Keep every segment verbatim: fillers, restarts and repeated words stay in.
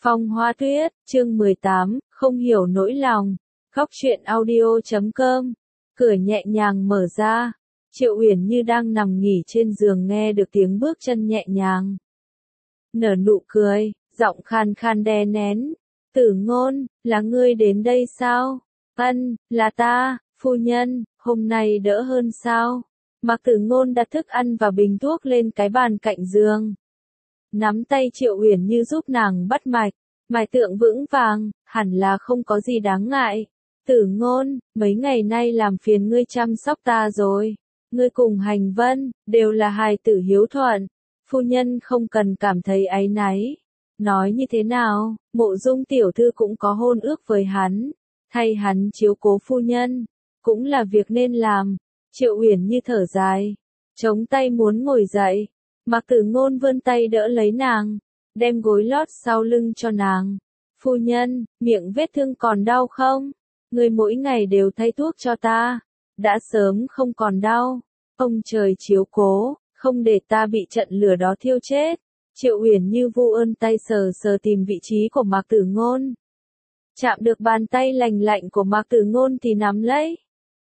Phong Hoa Tuyết, chương mười tám, không hiểu nỗi lòng. Góc truyện audio chấm com. Cửa nhẹ nhàng mở ra. Triệu Uyển Như đang nằm nghỉ trên giường nghe được tiếng bước chân nhẹ nhàng. Nở nụ cười, giọng khan khan đè nén. Tử Ngôn, là ngươi đến đây sao? Ân, là ta, phu nhân, hôm nay đỡ hơn sao? Mạc Tử Ngôn đặt thức ăn và bình thuốc lên cái bàn cạnh giường. Nắm tay Triệu Uyển Như giúp nàng bắt mạch, mạch tượng vững vàng, hẳn là không có gì đáng ngại. Tử Ngôn, mấy ngày nay làm phiền ngươi chăm sóc ta rồi. Ngươi cùng Hành Vân, đều là hài tử hiếu thuận. Phu nhân không cần cảm thấy áy náy. Nói như thế nào, Mộ Dung tiểu thư cũng có hôn ước với hắn. Thay hắn chiếu cố phu nhân, cũng là việc nên làm. Triệu Uyển Như thở dài, chống tay muốn ngồi dậy. Mạc Tử Ngôn vươn tay đỡ lấy nàng, đem gối lót sau lưng cho nàng. Phu nhân, miệng vết thương còn đau không? Người mỗi ngày đều thay thuốc cho ta. Đã sớm không còn đau. Ông trời chiếu cố, không để ta bị trận lửa đó thiêu chết. Triệu Uyển Như vu ơn tay sờ sờ tìm vị trí của Mạc Tử Ngôn. Chạm được bàn tay lành lạnh của Mạc Tử Ngôn thì nắm lấy.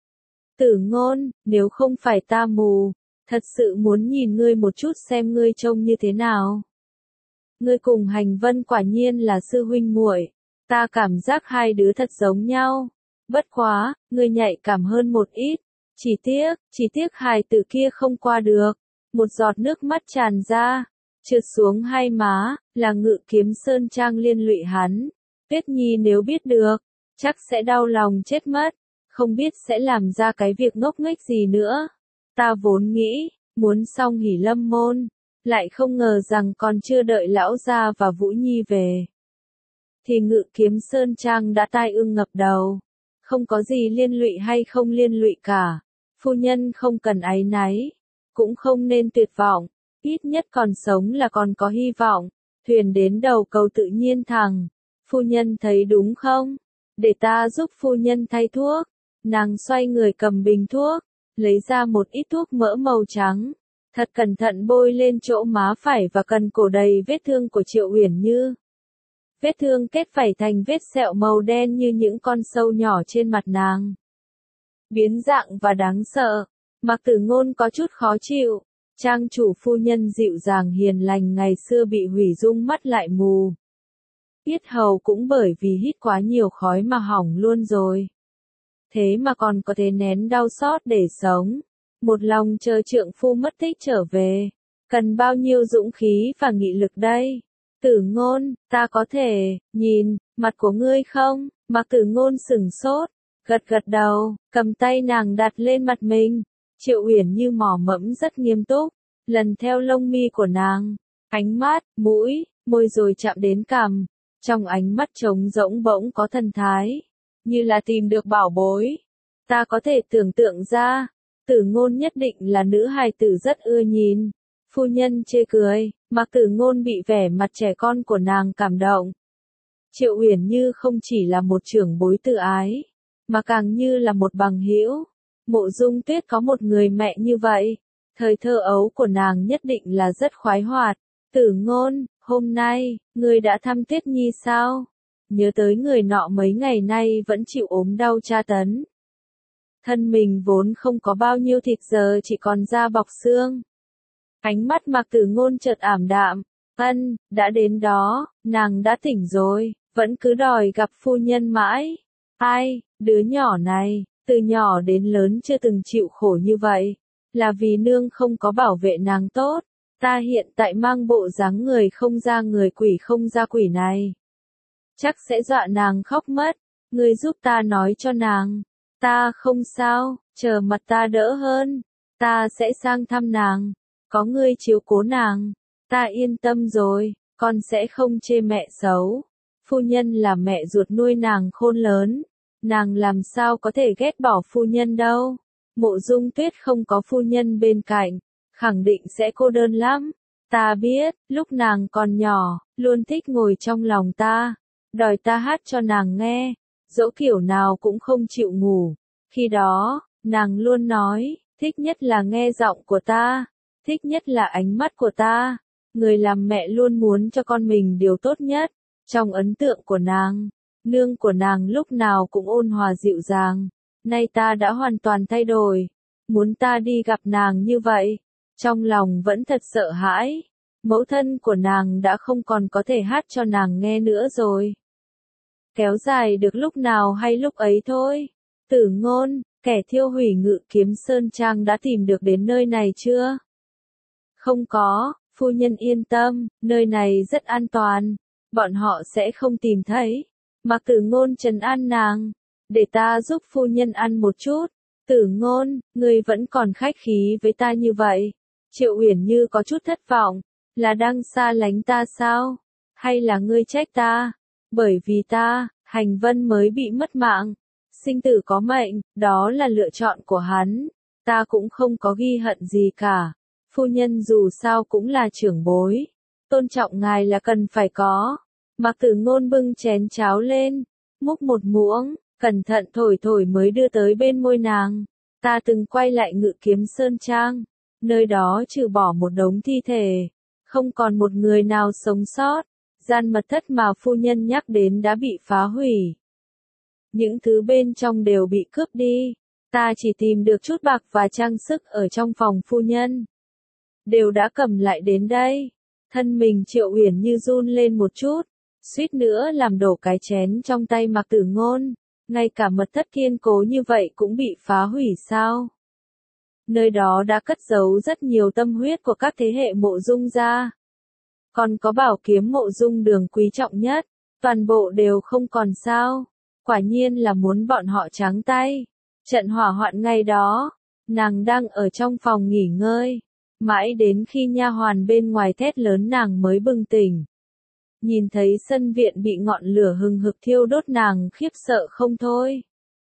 Tử Ngôn, nếu không phải ta mù, thật sự muốn nhìn ngươi một chút xem ngươi trông như thế nào. Ngươi cùng Hành Vân quả nhiên là sư huynh muội, ta cảm giác hai đứa thật giống nhau. Bất quá, ngươi nhạy cảm hơn một ít. Chỉ tiếc, chỉ tiếc hài tử kia không qua được. Một giọt nước mắt tràn ra, trượt xuống hai má, là Ngự Kiếm Sơn Trang liên lụy hắn. Tuyết Nhi nếu biết được, chắc sẽ đau lòng chết mất, không biết sẽ làm ra cái việc ngốc nghếch gì nữa. Ta vốn nghĩ, muốn xong hỉ lâm môn, lại không ngờ rằng còn chưa đợi lão gia và Vũ Nhi về. Thì Ngự Kiếm Sơn Trang đã tai ương ngập đầu. Không có gì liên lụy hay không liên lụy cả. Phu nhân không cần áy náy, cũng không nên tuyệt vọng, ít nhất còn sống là còn có hy vọng. Thuyền đến đầu cầu tự nhiên thẳng. Phu nhân thấy đúng không? Để ta giúp phu nhân thay thuốc. Nàng xoay người cầm bình thuốc, lấy ra một ít thuốc mỡ màu trắng, thật cẩn thận bôi lên chỗ má phải và cần cổ đầy vết thương của Triệu Uyển Như. Vết thương kết vảy thành vết sẹo màu đen như những con sâu nhỏ trên mặt nàng. Biến dạng và đáng sợ. Mạc Tử Ngôn có chút khó chịu. Trang chủ phu nhân dịu dàng hiền lành ngày xưa bị hủy dung mắt lại mù. Yết hầu cũng bởi vì hít quá nhiều khói mà hỏng luôn rồi. Thế mà còn có thể nén đau xót để sống. Một lòng chờ trượng phu mất tích trở về. Cần bao nhiêu dũng khí và nghị lực đây? Tử Ngôn, ta có thể nhìn mặt của ngươi không? Mạc Tử Ngôn sửng sốt, gật gật đầu, cầm tay nàng đặt lên mặt mình. Triệu Uyển Như mỏ mẫm rất nghiêm túc, lần theo lông mi của nàng, ánh mắt, mũi, môi rồi chạm đến cằm. Trong ánh mắt trống rỗng bỗng có thần thái, như là tìm được bảo bối. Ta có thể tưởng tượng ra, Tử Ngôn nhất định là nữ hài tử rất ưa nhìn. Phu nhân chê cười, Mạc Tử Ngôn bị vẻ mặt trẻ con của nàng cảm động. Triệu Uyển Như không chỉ là một trưởng bối tự ái, mà càng như là một bằng hữu. Mộ Dung Tuyết có một người mẹ như vậy, thời thơ ấu của nàng nhất định là rất khoái hoạt. Tử Ngôn, hôm nay, ngươi đã thăm Tuyết Nhi sao? Nhớ tới người nọ mấy ngày nay vẫn chịu ốm đau tra tấn. Thân mình vốn không có bao nhiêu thịt giờ chỉ còn da bọc xương. Ánh mắt Mạc Tử Ngôn chợt ảm đạm. Ân, đã đến đó, nàng đã tỉnh rồi, vẫn cứ đòi gặp phu nhân mãi. Ai, đứa nhỏ này, từ nhỏ đến lớn chưa từng chịu khổ như vậy. Là vì nương không có bảo vệ nàng tốt. Ta hiện tại mang bộ dáng người không ra người quỷ không ra quỷ này. Chắc sẽ dọa nàng khóc mất. Ngươi giúp ta nói cho nàng. Ta không sao, chờ mặt ta đỡ hơn. Ta sẽ sang thăm nàng. Có ngươi chiếu cố nàng. Ta yên tâm rồi, con sẽ không chê mẹ xấu. Phu nhân là mẹ ruột nuôi nàng khôn lớn. Nàng làm sao có thể ghét bỏ phu nhân đâu. Mộ Dung Tuyết không có phu nhân bên cạnh, khẳng định sẽ cô đơn lắm. Ta biết, lúc nàng còn nhỏ, luôn thích ngồi trong lòng ta, đòi ta hát cho nàng nghe, dẫu kiểu nào cũng không chịu ngủ. Khi đó, nàng luôn nói, thích nhất là nghe giọng của ta, thích nhất là ánh mắt của ta. Người làm mẹ luôn muốn cho con mình điều tốt nhất, Trong ấn tượng của nàng, nương của nàng lúc nào cũng ôn hòa dịu dàng, nay ta đã hoàn toàn thay đổi, muốn ta đi gặp nàng như vậy, trong lòng vẫn thật sợ hãi, mẫu thân của nàng đã không còn có thể hát cho nàng nghe nữa rồi. Kéo dài được lúc nào hay lúc ấy thôi. Tử Ngôn, kẻ thiêu hủy Ngự Kiếm Sơn Trang đã tìm được đến nơi này chưa? Không có, phu nhân yên tâm, nơi này rất an toàn, bọn họ sẽ không tìm thấy. Mạc Tử Ngôn trấn an nàng, để ta giúp phu nhân ăn một chút. Tử Ngôn, ngươi vẫn còn khách khí với ta như vậy. Triệu Uyển Như có chút thất vọng, là đang xa lánh ta sao? Hay là ngươi trách ta? Bởi vì ta, Hành Vân mới bị mất mạng. Sinh tử có mệnh, đó là lựa chọn của hắn. Ta cũng không có ghi hận gì cả. Phu nhân dù sao cũng là trưởng bối. Tôn trọng ngài là cần phải có. Mạc Tử Ngôn bưng chén cháo lên, múc một muỗng, cẩn thận thổi thổi mới đưa tới bên môi nàng. Ta từng quay lại Ngự Kiếm Sơn Trang. Nơi đó trừ bỏ một đống thi thể, không còn một người nào sống sót. Gian mật thất mà phu nhân nhắc đến đã bị phá hủy. Những thứ bên trong đều bị cướp đi. Ta chỉ tìm được chút bạc và trang sức ở trong phòng phu nhân. Đều đã cầm lại đến đây. Thân mình Triệu Uyển Như run lên một chút, suýt nữa làm đổ cái chén trong tay Mạc Tử Ngôn. Ngay cả mật thất kiên cố như vậy cũng bị phá hủy sao? Nơi đó đã cất giấu rất nhiều tâm huyết của các thế hệ Mộ Dung gia. Còn có bảo kiếm Mộ Dung Đường quý trọng nhất, toàn bộ đều không còn sao? Quả nhiên là muốn bọn họ trắng tay. Trận hỏa hoạn ngày đó, nàng đang ở trong phòng nghỉ ngơi, mãi đến khi nha hoàn bên ngoài thét lớn nàng mới bừng tỉnh. Nhìn thấy sân viện bị ngọn lửa hừng hực thiêu đốt nàng khiếp sợ không thôi.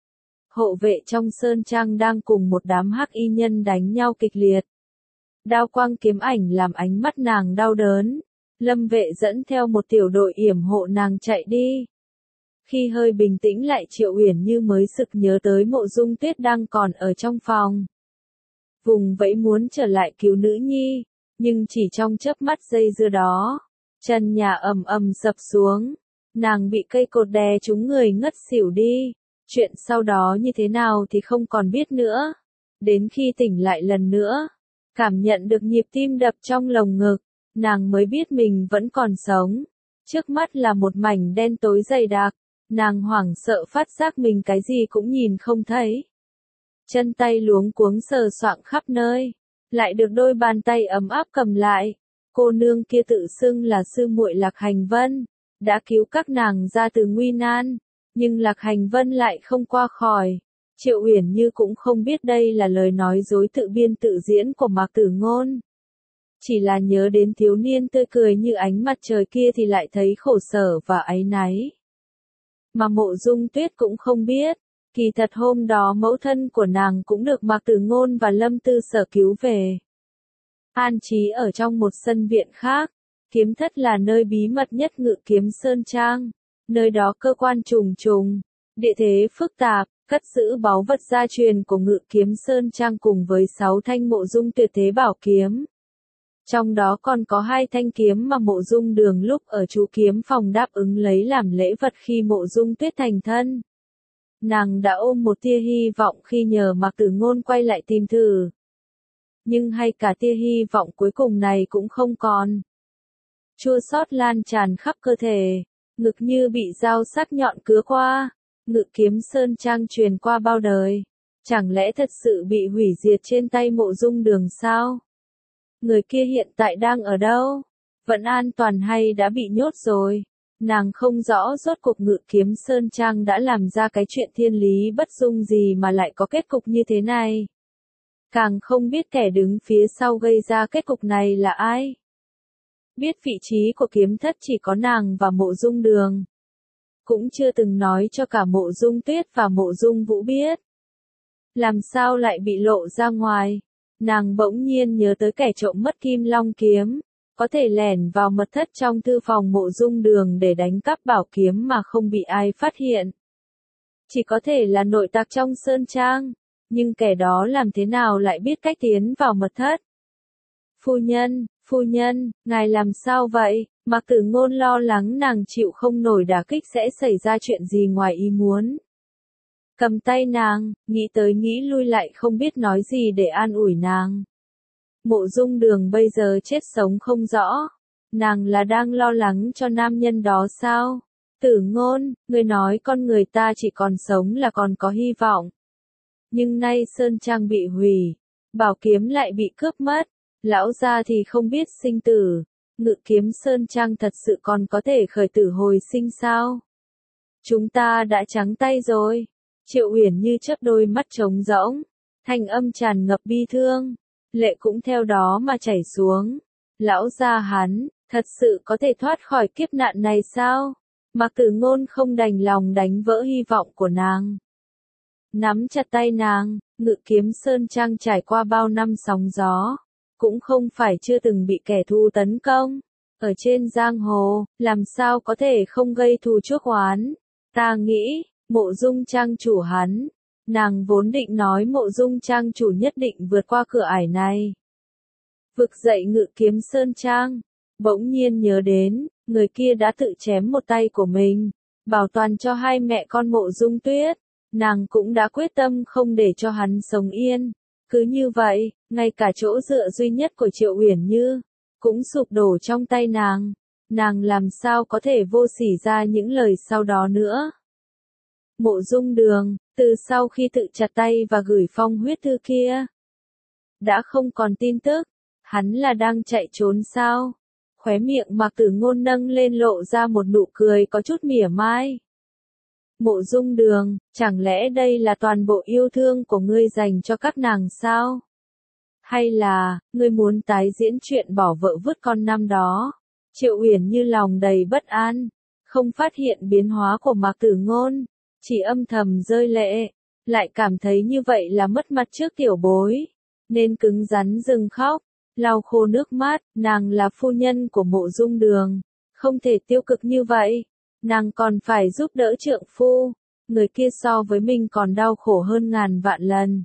Hộ vệ trong sơn trang đang cùng một đám hắc y nhân đánh nhau kịch liệt. Đao quang kiếm ảnh làm ánh mắt nàng đau đớn. Lâm vệ dẫn theo một tiểu đội yểm hộ nàng chạy đi. Khi hơi bình tĩnh lại Triệu Uyển Như mới sực nhớ tới Mộ Dung Tuyết đang còn ở trong phòng. Vùng vẫy muốn trở lại cứu nữ nhi, nhưng chỉ trong chớp mắt giây dưa đó, trần nhà ầm ầm sập xuống, nàng bị cây cột đè trúng người ngất xỉu đi. Chuyện sau đó như thế nào thì không còn biết nữa. Đến khi tỉnh lại lần nữa, cảm nhận được nhịp tim đập trong lồng ngực, nàng mới biết mình vẫn còn sống. Trước mắt là một mảnh đen tối dày đặc, nàng hoảng sợ phát giác mình cái gì cũng nhìn không thấy. Chân tay luống cuống sờ soạng khắp nơi, lại được đôi bàn tay ấm áp cầm lại. Cô nương kia tự xưng là sư muội Lạc Hành Vân, đã cứu các nàng ra từ nguy nan, nhưng Lạc Hành Vân lại không qua khỏi. Triệu Uyển Như cũng không biết đây là lời nói dối tự biên tự diễn của Mạc Tử Ngôn. Chỉ là nhớ đến thiếu niên tươi cười như ánh mặt trời kia thì lại thấy khổ sở và áy náy. Mà Mộ Dung Tuyết cũng không biết, kỳ thật hôm đó mẫu thân của nàng cũng được Mạc Tử Ngôn và Lâm Tư Sở cứu về. An trí ở trong một sân viện khác, kiếm thất là nơi bí mật nhất Ngự Kiếm Sơn Trang. Nơi đó cơ quan trùng trùng, địa thế phức tạp, cất giữ báu vật gia truyền của Ngự Kiếm Sơn Trang cùng với sáu thanh Mộ Dung tuyệt thế bảo kiếm. Trong đó còn có hai thanh kiếm mà Mộ Dung Đường lúc ở chú kiếm phòng đáp ứng lấy làm lễ vật khi Mộ Dung Tuyết thành thân. Nàng đã ôm một tia hy vọng khi nhờ Mạc Tử Ngôn quay lại tìm thử. Nhưng hay cả tia hy vọng cuối cùng này cũng không còn. Chua xót lan tràn khắp cơ thể, ngực như bị dao sắc nhọn cứa qua. Ngự Kiếm Sơn Trang truyền qua bao đời, chẳng lẽ thật sự bị hủy diệt trên tay Mộ Dung Đường sao? Người kia hiện tại đang ở đâu? Vẫn an toàn hay đã bị nhốt rồi? Nàng không rõ rốt cuộc Ngự Kiếm Sơn Trang đã làm ra cái chuyện thiên lý bất dung gì mà lại có kết cục như thế này. Càng không biết kẻ đứng phía sau gây ra kết cục này là ai. Biết vị trí của kiếm thất chỉ có nàng và Mộ Dung Đường. Cũng chưa từng nói cho cả Mộ Dung Tuyết và Mộ Dung Vũ biết. Làm sao lại bị lộ ra ngoài? Nàng bỗng nhiên nhớ tới kẻ trộm mất Kim Long kiếm, có thể lẻn vào mật thất trong thư phòng Mộ Dung Đường để đánh cắp bảo kiếm mà không bị ai phát hiện. Chỉ có thể là nội tặc trong sơn trang, nhưng kẻ đó làm thế nào lại biết cách tiến vào mật thất? Phu nhân, phu nhân, ngài làm sao vậy? Mạc Tử Ngôn lo lắng nàng chịu không nổi đả kích sẽ xảy ra chuyện gì ngoài ý muốn. Cầm tay nàng, nghĩ tới nghĩ lui lại không biết nói gì để an ủi nàng. Mộ Dung Đường bây giờ chết sống không rõ. Nàng là đang lo lắng cho nam nhân đó sao? Tử Ngôn, người nói con người ta chỉ còn sống là còn có hy vọng. Nhưng nay Sơn Trang bị hủy, bảo kiếm lại bị cướp mất, lão gia thì không biết sinh tử, Ngự Kiếm Sơn Trang thật sự còn có thể khởi tử hồi sinh sao? Chúng ta đã trắng tay rồi. Triệu Uyển Như chớp đôi mắt trống rỗng, thanh âm tràn ngập bi thương, lệ cũng theo đó mà chảy xuống. Lão gia hắn, thật sự có thể thoát khỏi kiếp nạn này sao? Mạc Tử Ngôn không đành lòng đánh vỡ hy vọng của nàng. Nắm chặt tay nàng, Ngự Kiếm Sơn Trang trải qua bao năm sóng gió, cũng không phải chưa từng bị kẻ thù tấn công. Ở trên giang hồ, làm sao có thể không gây thù chuốc oán? Ta nghĩ, Mộ Dung Trang chủ hắn, nàng vốn định nói Mộ Dung Trang chủ nhất định vượt qua cửa ải này. Vực dậy Ngự Kiếm Sơn Trang, bỗng nhiên nhớ đến, người kia đã tự chém một tay của mình, bảo toàn cho hai mẹ con Mộ Dung Tuyết, nàng cũng đã quyết tâm không để cho hắn sống yên. Cứ như vậy, ngay cả chỗ dựa duy nhất của Triệu Uyển Như, cũng sụp đổ trong tay nàng, nàng làm sao có thể vô sỉ ra những lời sau đó nữa. Mộ Dung Đường, từ sau khi tự chặt tay và gửi phong huyết thư kia, đã không còn tin tức, hắn là đang chạy trốn sao? Khóe miệng Mạc Tử Ngôn nâng lên lộ ra một nụ cười có chút mỉa mai. Mộ Dung Đường, chẳng lẽ đây là toàn bộ yêu thương của ngươi dành cho các nàng sao? Hay là, ngươi muốn tái diễn chuyện bỏ vợ vứt con năm đó? Triệu Uyển Như lòng đầy bất an, không phát hiện biến hóa của Mạc Tử Ngôn, chỉ âm thầm rơi lệ, lại cảm thấy như vậy là mất mặt trước tiểu bối, nên cứng rắn dừng khóc, lau khô nước mắt. Nàng là phu nhân của Mộ Dung Đường, không thể tiêu cực như vậy, nàng còn phải giúp đỡ trượng phu, người kia so với mình còn đau khổ hơn ngàn vạn lần.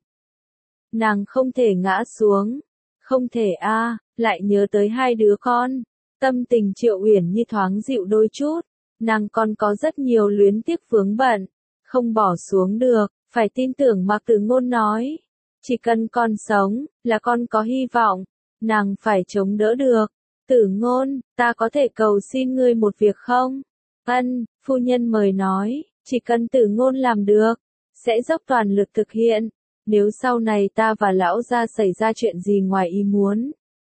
Nàng không thể ngã xuống, không thể a, à, lại nhớ tới hai đứa con, tâm tình Triệu Uyển Như thoáng dịu đôi chút, nàng còn có rất nhiều luyến tiếc vướng bận, không bỏ xuống được, phải tin tưởng Mạc Tử Ngôn nói, chỉ cần con sống, là con có hy vọng, nàng phải chống đỡ được. Tử Ngôn, ta có thể cầu xin ngươi một việc không? Ân, phu nhân mời nói, chỉ cần Tử Ngôn làm được, sẽ dốc toàn lực thực hiện. Nếu sau này ta và lão gia xảy ra chuyện gì ngoài ý muốn,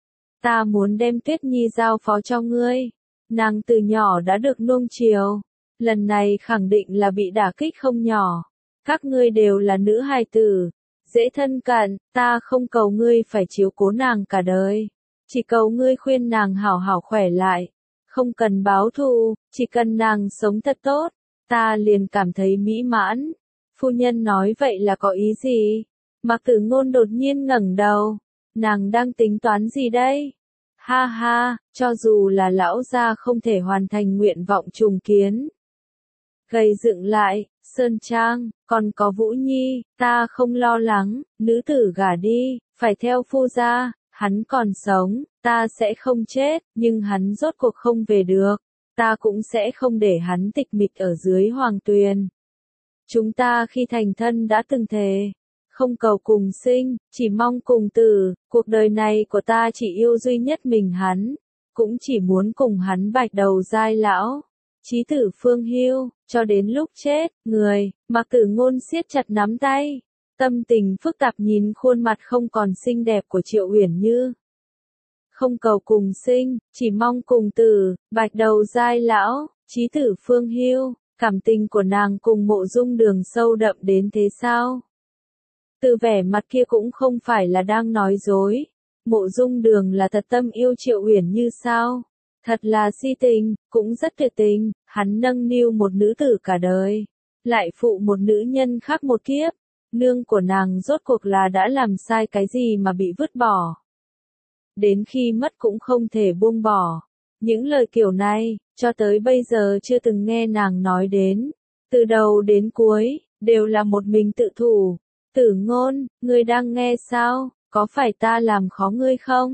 ta muốn đem Tuyết Nhi giao phó cho ngươi. Nàng từ nhỏ đã được nuông chiều, lần này khẳng định là bị đả kích không nhỏ. Các ngươi đều là nữ hài tử, dễ thân cận, ta không cầu ngươi phải chiếu cố nàng cả đời, chỉ cầu ngươi khuyên nàng hảo hảo khỏe lại, không cần báo thù, chỉ cần nàng sống thật tốt, ta liền cảm thấy mỹ mãn. Phu nhân nói vậy là có ý gì? Mạc Tử Ngôn đột nhiên ngẩng đầu, nàng đang tính toán gì đây? Ha ha, cho dù là lão gia không thể hoàn thành nguyện vọng trùng kiến, gây dựng lại Sơn Trang, còn có Vũ Nhi, ta không lo lắng, nữ tử gả đi, phải theo phu gia, hắn còn sống, ta sẽ không chết, nhưng hắn rốt cuộc không về được, ta cũng sẽ không để hắn tịch mịch ở dưới hoàng tuyền. Chúng ta khi thành thân đã từng thề, không cầu cùng sinh, chỉ mong cùng tử, cuộc đời này của ta chỉ yêu duy nhất mình hắn, cũng chỉ muốn cùng hắn bạch đầu giai lão. Chí tử phương hưu, cho đến lúc chết, người, Mạc Tử Ngôn siết chặt nắm tay, tâm tình phức tạp nhìn khuôn mặt không còn xinh đẹp của Triệu Uyển Như. Không cầu cùng sinh, chỉ mong cùng tử, bạch đầu giai lão, chí tử phương hưu, cảm tình của nàng cùng Mộ Dung Đường sâu đậm đến thế sao? Từ vẻ mặt kia cũng không phải là đang nói dối, Mộ Dung Đường là thật tâm yêu Triệu Uyển Như sao? Thật là si tình, cũng rất tuyệt tình, hắn nâng niu một nữ tử cả đời, lại phụ một nữ nhân khác một kiếp, nương của nàng rốt cuộc là đã làm sai cái gì mà bị vứt bỏ. Đến khi mất cũng không thể buông bỏ, những lời kiểu này, cho tới bây giờ chưa từng nghe nàng nói đến, từ đầu đến cuối, đều là một mình tự thủ. Tử Ngôn, ngươi đang nghe sao, có phải ta làm khó ngươi không?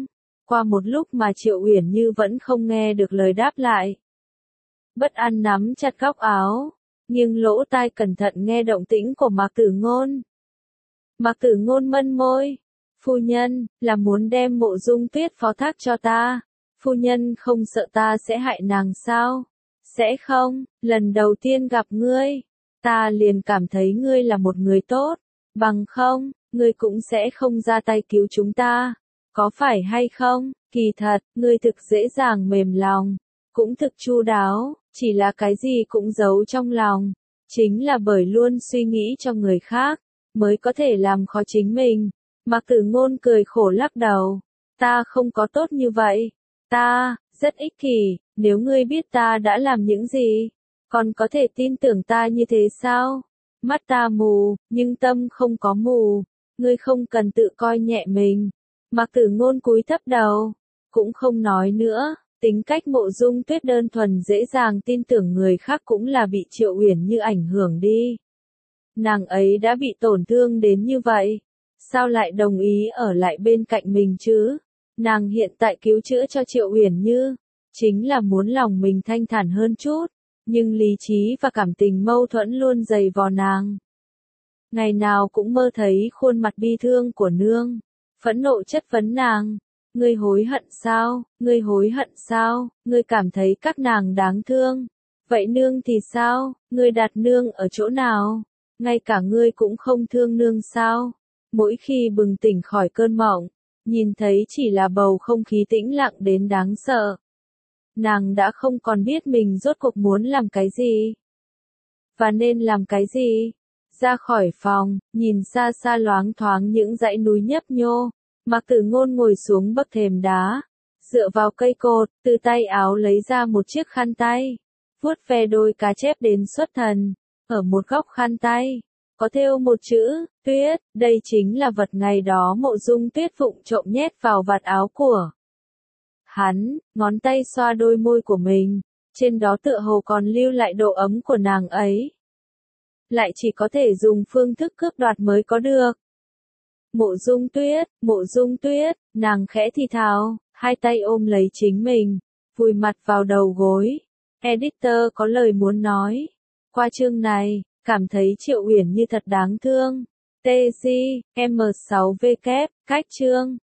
qua một lúc mà Triệu Uyển Như vẫn không nghe được lời đáp lại. Bất an nắm chặt góc áo, nghiêng lỗ tai cẩn thận nghe động tĩnh của Mạc Tử Ngôn. Mạc Tử Ngôn mân môi, phu nhân, là muốn đem Mộ Dung Tuyết phó thác cho ta, phu nhân không sợ ta sẽ hại nàng sao? Sẽ không, lần đầu tiên gặp ngươi, ta liền cảm thấy ngươi là một người tốt, bằng không, ngươi cũng sẽ không ra tay cứu chúng ta, có phải hay không? Kỳ thật, ngươi thực dễ dàng mềm lòng, cũng thực chu đáo, chỉ là cái gì cũng giấu trong lòng, chính là bởi luôn suy nghĩ cho người khác, mới có thể làm khó chính mình. Mạc Tử Ngôn cười khổ lắc đầu, ta không có tốt như vậy, ta, rất ích kỷ, nếu ngươi biết ta đã làm những gì, còn có thể tin tưởng ta như thế sao? Mắt ta mù, nhưng tâm không có mù, ngươi không cần tự coi nhẹ mình. Mạc Tử Ngôn cúi thấp đầu, cũng không nói nữa, tính cách Mộ Dung Tuyết đơn thuần dễ dàng tin tưởng người khác cũng là bị Triệu Uyển Như ảnh hưởng đi. Nàng ấy đã bị tổn thương đến như vậy, sao lại đồng ý ở lại bên cạnh mình chứ? Nàng hiện tại cứu chữa cho Triệu Uyển Như, chính là muốn lòng mình thanh thản hơn chút, nhưng lý trí và cảm tình mâu thuẫn luôn dày vò nàng. Ngày nào cũng mơ thấy khuôn mặt bi thương của nương, phẫn nộ chất vấn nàng, ngươi hối hận sao, ngươi hối hận sao, ngươi cảm thấy các nàng đáng thương, vậy nương thì sao, ngươi đặt nương ở chỗ nào, ngay cả ngươi cũng không thương nương sao? Mỗi khi bừng tỉnh khỏi cơn mộng, nhìn thấy chỉ là bầu không khí tĩnh lặng đến đáng sợ. Nàng đã không còn biết mình rốt cuộc muốn làm cái gì, và nên làm cái gì. Ra khỏi phòng, nhìn xa xa loáng thoáng những dãy núi nhấp nhô, Mạc Tử Ngôn ngồi xuống bậc thềm đá, dựa vào cây cột, từ tay áo lấy ra một chiếc khăn tay, vuốt ve đôi cá chép đến xuất thần, ở một góc khăn tay, có thêu một chữ, Tuyết, đây chính là vật ngày đó Mộ Dung Tuyết vụng trộm nhét vào vạt áo của hắn, ngón tay xoa đôi môi của mình, trên đó tựa hồ còn lưu lại độ ấm của nàng ấy. Lại chỉ có thể dùng phương thức cướp đoạt mới có được. Mộ Dung Tuyết, Mộ Dung Tuyết, nàng khẽ thì thào, hai tay ôm lấy chính mình, vùi mặt vào đầu gối. Editor có lời muốn nói. Qua chương này, cảm thấy Triệu Uyển Như thật đáng thương. tê giê, em sáu W, cách chương.